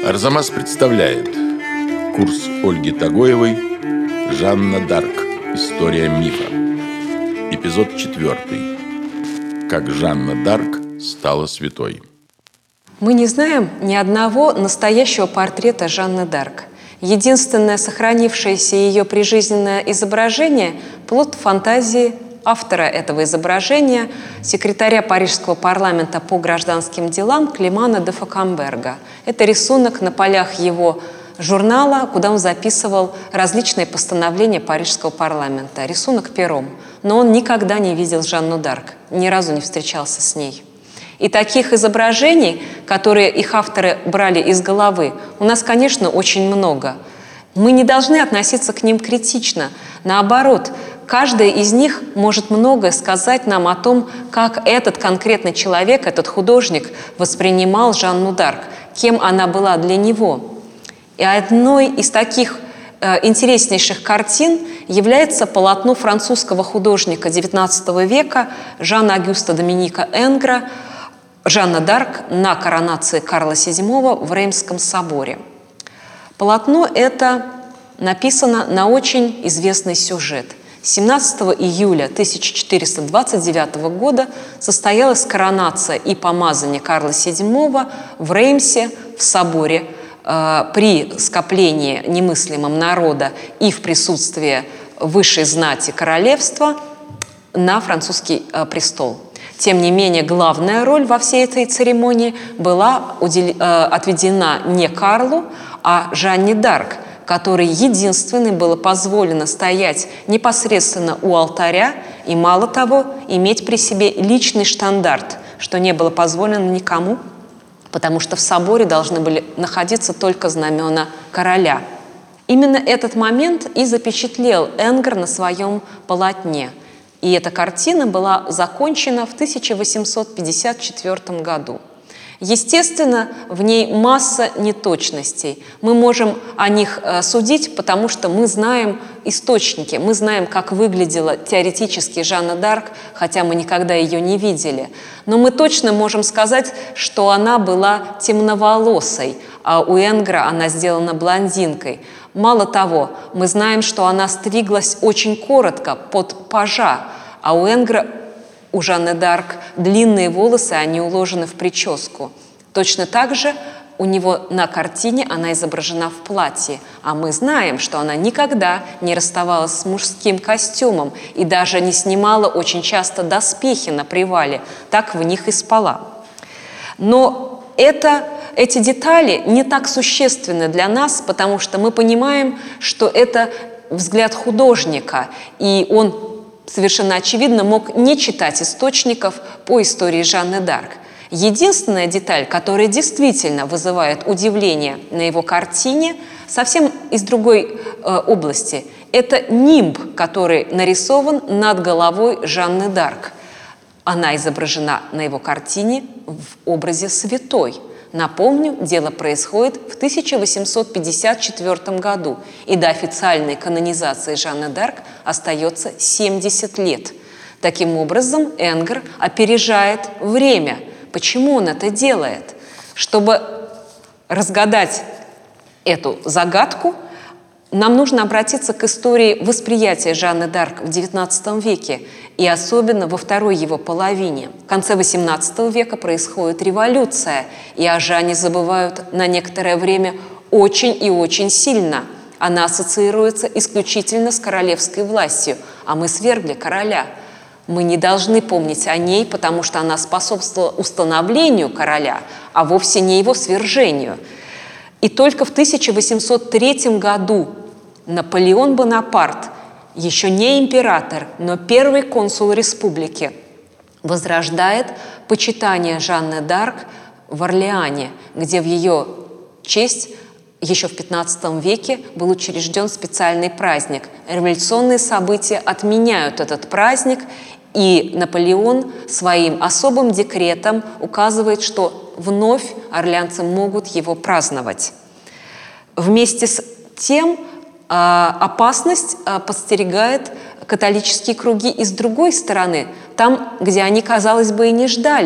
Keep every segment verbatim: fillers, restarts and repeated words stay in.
Арзамас представляет курс Ольги Тагоевой «Жанна Дарк. История мифа». Эпизод четвертый. Как Жанна Дарк стала святой. Мы не знаем ни одного настоящего портрета Жанны Дарк. Единственное сохранившееся ее прижизненное изображение – плод фантазии автора этого изображения, секретаря Парижского парламента по гражданским делам Климана де Фокамберга. Это рисунок на полях его журнала, куда он записывал различные постановления Парижского парламента. Рисунок пером. Но он никогда не видел Жанну Дарк, ни разу не встречался с ней. И таких изображений, которые их авторы брали из головы, у нас, конечно, очень много. Мы не должны относиться к ним критично. Наоборот, каждый из них может многое сказать нам о том, как этот конкретный человек, этот художник воспринимал Жанну Дарк, кем она была для него. И одной из таких э, интереснейших картин является полотно французского художника девятнадцатого века Жана Агюста Доминика Энгра «Жанна Дарк на коронации Карла седьмого в Реймском соборе». Полотно это написано на очень известный сюжет. семнадцатого июля тысяча четыреста двадцать девятого года состоялась коронация и помазание Карла седьмого в Реймсе в соборе э, при скоплении немыслимом народа и в присутствии высшей знати королевства на французский э, престол. Тем не менее, главная роль во всей этой церемонии была удел... э, отведена не Карлу, а Жанне Дарк, которой единственной было позволено стоять непосредственно у алтаря и, мало того, иметь при себе личный штандарт, что не было позволено никому, потому что в соборе должны были находиться только знамена короля. Именно этот момент и запечатлел Энгр на своем полотне. И эта картина была закончена в тысяча восемьсот пятьдесят четвёртом году. Естественно, в ней масса неточностей. Мы можем о них э, судить, потому что мы знаем источники, мы знаем, как выглядела теоретически Жанна Дарк, хотя мы никогда ее не видели. Но мы точно можем сказать, что она была темноволосой, а у Энгра она сделана блондинкой. Мало того, мы знаем, что она стриглась очень коротко, под пажа, а у Энгра, у Жанны Дарк, длинные волосы, они уложены в прическу. Точно так же у него на картине она изображена в платье, а мы знаем, что она никогда не расставалась с мужским костюмом и даже не снимала очень часто доспехи на привале, так в них и спала. Но это... Эти детали не так существенны для нас, потому что мы понимаем, что это взгляд художника, и он совершенно очевидно мог не читать источников по истории Жанны Дарк. Единственная деталь, которая действительно вызывает удивление на его картине, совсем из другой э, области, это нимб, который нарисован над головой Жанны Дарк. Она изображена на его картине в образе святой. Напомню, дело происходит в тысяча восемьсот пятьдесят четвёртом году, и до официальной канонизации Жанны Дарк остается семьдесят лет. Таким образом, Энгр опережает время. Почему он это делает? Чтобы разгадать эту загадку, нам нужно обратиться к истории восприятия Жанны Дарк в девятнадцатом веке, и особенно во второй его половине. В конце восемнадцатого века происходит революция, и о Жанне забывают на некоторое время очень и очень сильно. Она ассоциируется исключительно с королевской властью, а мы свергли короля. Мы не должны помнить о ней, потому что она способствовала установлению короля, а вовсе не его свержению. И только в тысяча восемьсот третьем году Наполеон Бонапарт, еще не император, но первый консул республики, возрождает почитание Жанны Дарк в Орлеане, где в ее честь еще в пятнадцатом веке был учрежден специальный праздник. Революционные события отменяют этот праздник, и Наполеон своим особым декретом указывает, что вновь орлеанцы могут его праздновать. Вместе с тем опасность подстерегает католические круги и с другой стороны, там, где они, казалось бы, и не ждали.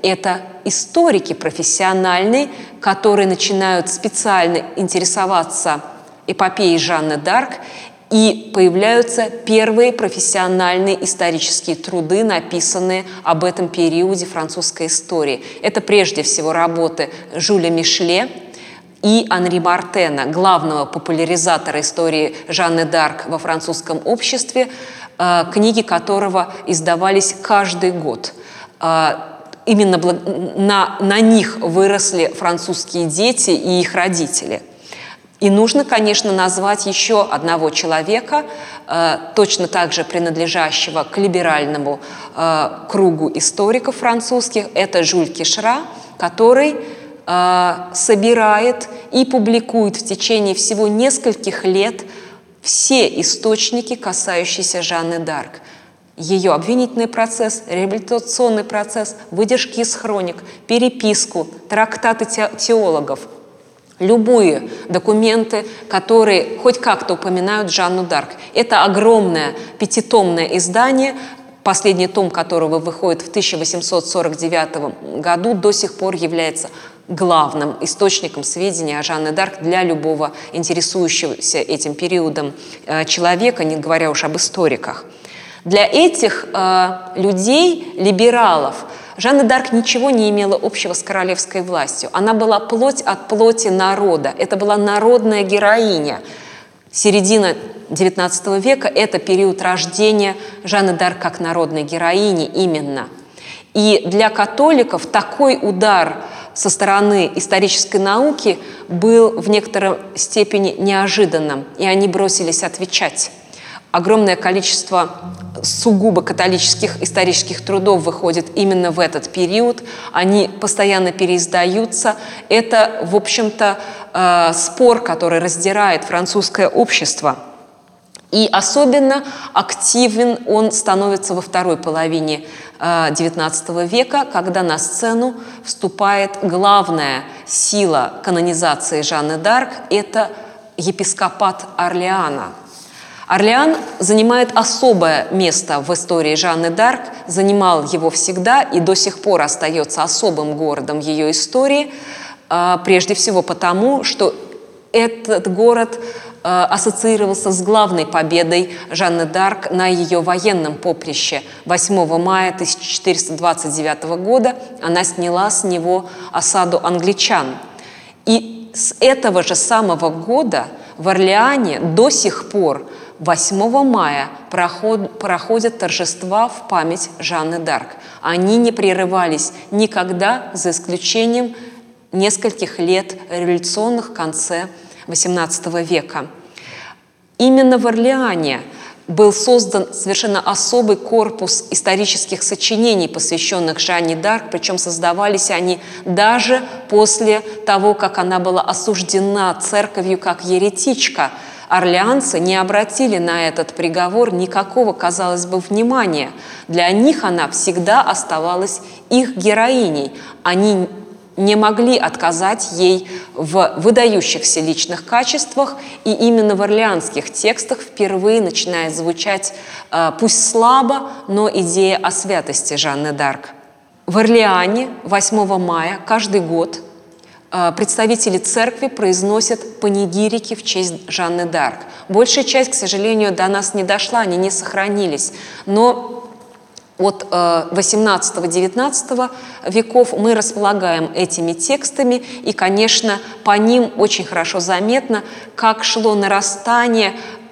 Это историки профессиональные, которые начинают специально интересоваться эпопеей Жанны д'Арк, и появляются первые профессиональные исторические труды, написанные об этом периоде французской истории. Это прежде всего работы Жюля Мишле и Анри Мартена, главного популяризатора истории Жанны д'Арк во французском обществе, книги которого издавались каждый год. Именно на, на них выросли французские дети и их родители. И нужно, конечно, назвать еще одного человека, э, точно так же принадлежащего к либеральному э, кругу историков французских. Это Жюль Кишра, который э, собирает и публикует в течение всего нескольких лет все источники, касающиеся Жанны д'Арк. Ее обвинительный процесс, реабилитационный процесс, выдержки из хроник, переписку, трактаты те теологов. Любые документы, которые хоть как-то упоминают Жанну д'Арк. Это огромное пятитомное издание, последний том которого выходит в тысяча восемьсот сорок девятом году, до сих пор является главным источником сведений о Жанне д'Арк для любого интересующегося этим периодом человека, не говоря уж об историках. Для этих э, людей, либералов, Жанна д'Арк ничего не имела общего с королевской властью. Она была плоть от плоти народа. Это была народная героиня. Середина девятнадцатого века – это период рождения Жанны д'Арк как народной героини именно. И для католиков такой удар со стороны исторической науки был в некоторой степени неожиданным, и они бросились отвечать. Огромное количество сугубо католических исторических трудов выходит именно в этот период. Они постоянно переиздаются. Это, в общем-то, э, спор, который раздирает французское общество. И особенно активен он становится во второй половине э, девятнадцатого века, когда на сцену вступает главная сила канонизации Жанны д'Арк – это епископат Орлеана. Орлеан занимает особое место в истории Жанны д'Арк, занимал его всегда и до сих пор остается особым городом ее истории, прежде всего потому, что этот город ассоциировался с главной победой Жанны д'Арк на ее военном поприще. восьмого мая тысяча четыреста двадцать девятого года она сняла с него осаду англичан. И с этого же самого года в Орлеане до сих пор восьмого мая проход, проходят торжества в память Жанны д'Арк. Они не прерывались никогда, за исключением нескольких лет революционных в конце восемнадцатого века. Именно в Орлеане был создан совершенно особый корпус исторических сочинений, посвященных Жанне д'Арк, причем создавались они даже после того, как она была осуждена церковью как еретичка. Орлеанцы не обратили на этот приговор никакого, казалось бы, внимания. Для них она всегда оставалась их героиней. Они не могли отказать ей в выдающихся личных качествах, и именно в орлеанских текстах впервые начинает звучать, пусть слабо, но идея о святости Жанны д'Арк. В Орлеане восьмого мая каждый год представители церкви произносят панигирики в честь Жанны д'Арк. Большая часть, к сожалению, до нас не дошла, они не сохранились. Но от восемнадцатого-девятнадцатого веков мы располагаем этими текстами, и, конечно, по ним очень хорошо заметно, как шло нарастание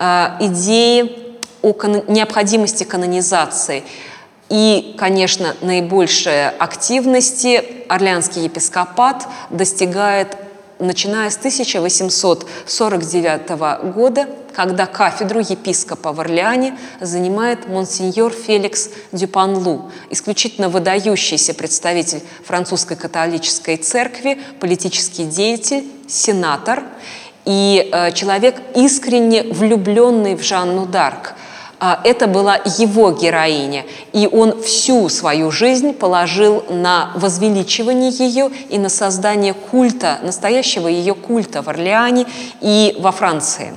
идеи о необходимости канонизации. И, конечно, наибольшей активности Орлеанский епископат достигает, начиная с тысяча восемьсот сорок девятого года, когда кафедру епископа в Орлеане занимает монсеньор Феликс Дюпанлу, исключительно выдающийся представитель французской католической церкви, политический деятель, сенатор и э, человек, искренне влюбленный в Жанну д'Арк. Это была его героиня, и он всю свою жизнь положил на возвеличивание ее и на создание культа, настоящего ее культа в Орлеане и во Франции.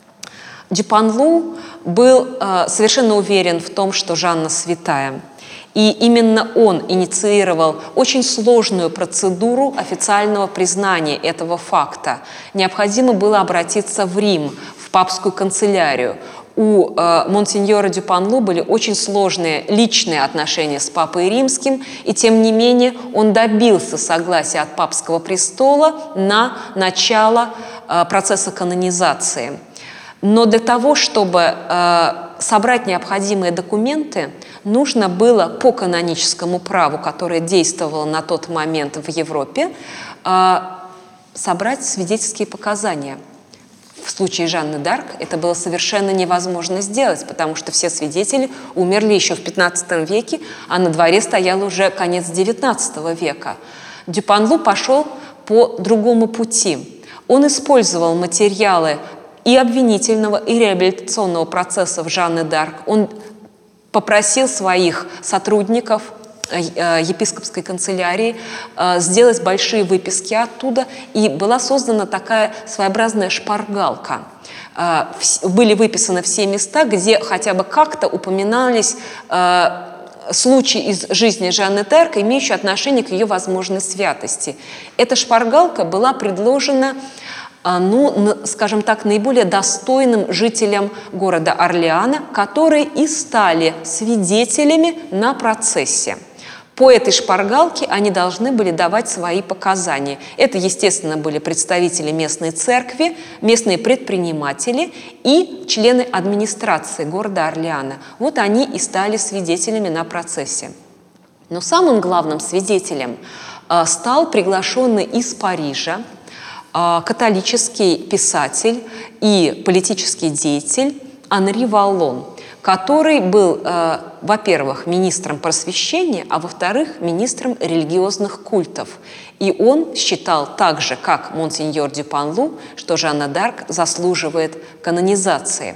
Дюпанлу был э, совершенно уверен в том, что Жанна святая. И именно он инициировал очень сложную процедуру официального признания этого факта. Необходимо было обратиться в Рим, в папскую канцелярию. У э, монсеньора Дюпанлу были очень сложные личные отношения с папой римским, и тем не менее он добился согласия от папского престола на начало э, процесса канонизации. Но для того, чтобы э, собрать необходимые документы, нужно было по каноническому праву, которое действовало на тот момент в Европе, э, собрать свидетельские показания. В случае Жанны д'Арк это было совершенно невозможно сделать, потому что все свидетели умерли еще в пятнадцатом веке, а на дворе стоял уже конец девятнадцатого века. Дюпанлу пошел по другому пути. Он использовал материалы и обвинительного, и реабилитационного процессов Жанны д'Арк. Он попросил своих сотрудников епископской канцелярии сделать большие выписки оттуда, и была создана такая своеобразная шпаргалка. Были выписаны все места, где хотя бы как-то упоминались случаи из жизни Жанны д'Арк, имеющие отношение к ее возможной святости. Эта шпаргалка была предложена, ну, скажем так, наиболее достойным жителям города Орлеана, которые и стали свидетелями на процессе. По этой шпаргалке они должны были давать свои показания. Это, естественно, были представители местной церкви, местные предприниматели и члены администрации города Орлеана. Вот они и стали свидетелями на процессе. Но самым главным свидетелем стал приглашенный из Парижа католический писатель и политический деятель Анри Валлон, который был, э, во-первых, министром просвещения, а во-вторых, министром религиозных культов. И он считал так же, как монсеньор Дюпанлу, что Жанна д'Арк заслуживает канонизации.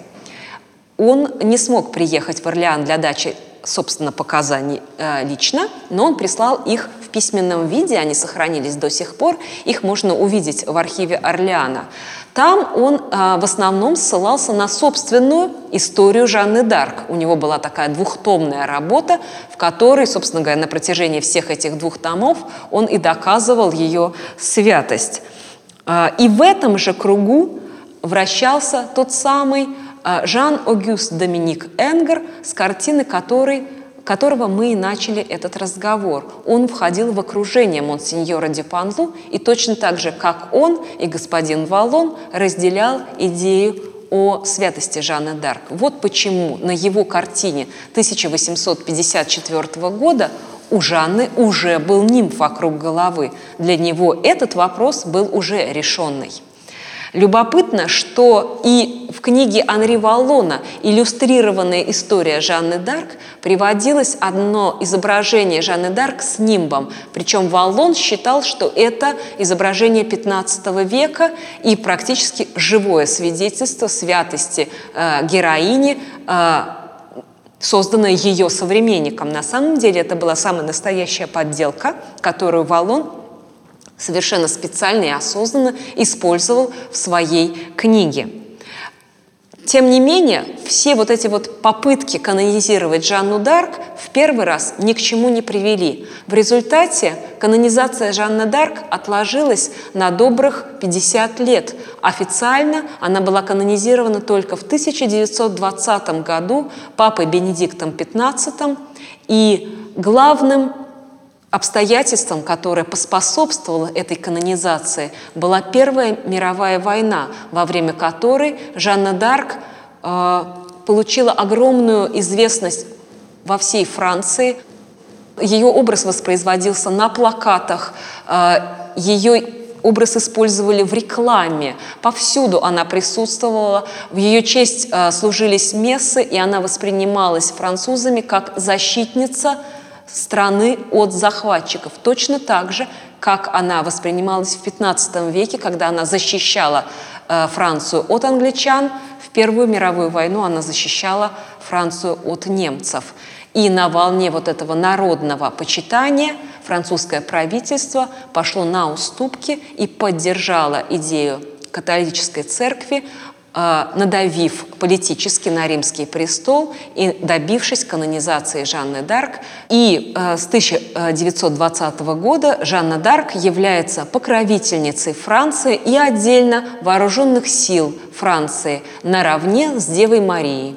Он не смог приехать в Орлеан для дачи, собственно, показаний э, лично, но он прислал их в письменном виде, они сохранились до сих пор, их можно увидеть в архиве Орлеана. Там он э, в основном ссылался на собственную историю Жанны д'Арк. У него была такая двухтомная работа, в которой, собственно говоря, на протяжении всех этих двух томов он и доказывал ее святость. Э, и в этом же кругу вращался тот самый э, Жан-Огюст Доминик Энгер, с картины которой которого мы и начали этот разговор. Он входил в окружение монсеньора Дюпанлу и точно так же, как он и господин Валлон, разделял идею о святости Жанны д'Арк. Вот почему на его картине тысяча восемьсот пятьдесят четвёртого года у Жанны уже был нимб вокруг головы. Для него этот вопрос был уже решенный. Любопытно, что и в книге Анри Валлона «Иллюстрированная история Жанны д'Арк» приводилось одно изображение Жанны д'Арк с нимбом. Причем Валлон считал, что это изображение пятнадцатого века и практически живое свидетельство святости э, героини, э, созданное ее современником. На самом деле это была самая настоящая подделка, которую Валлон совершенно специально и осознанно использовал в своей книге. Тем не менее, все вот эти вот попытки канонизировать Жанну д'Арк в первый раз ни к чему не привели. В результате канонизация Жанны д'Арк отложилась на добрых пятьдесят лет. Официально она была канонизирована только в тысяча девятьсот двадцатом году папой Бенедиктом пятнадцатым, и главным обстоятельством, которое поспособствовало этой канонизации, была Первая мировая война, во время которой Жанна д'Арк э, получила огромную известность во всей Франции. Ее образ воспроизводился на плакатах, э, ее образ использовали в рекламе. Повсюду она присутствовала, в ее честь э, служились мессы, и она воспринималась французами как защитница страны от захватчиков, точно так же, как она воспринималась в пятнадцатом веке, когда она защищала э, Францию от англичан. В Первую мировую войну она защищала Францию от немцев. И на волне вот этого народного почитания французское правительство пошло на уступки и поддержало идею католической церкви надавив политически на римский престол и добившись канонизации Жанны д'Арк. И с тысяча девятьсот двадцатого года Жанна д'Арк является покровительницей Франции и отдельно вооруженных сил Франции наравне с Девой Марией.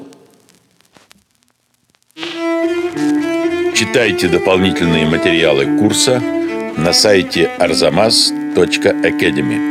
Читайте дополнительные материалы курса на сайте арзамас точка академи.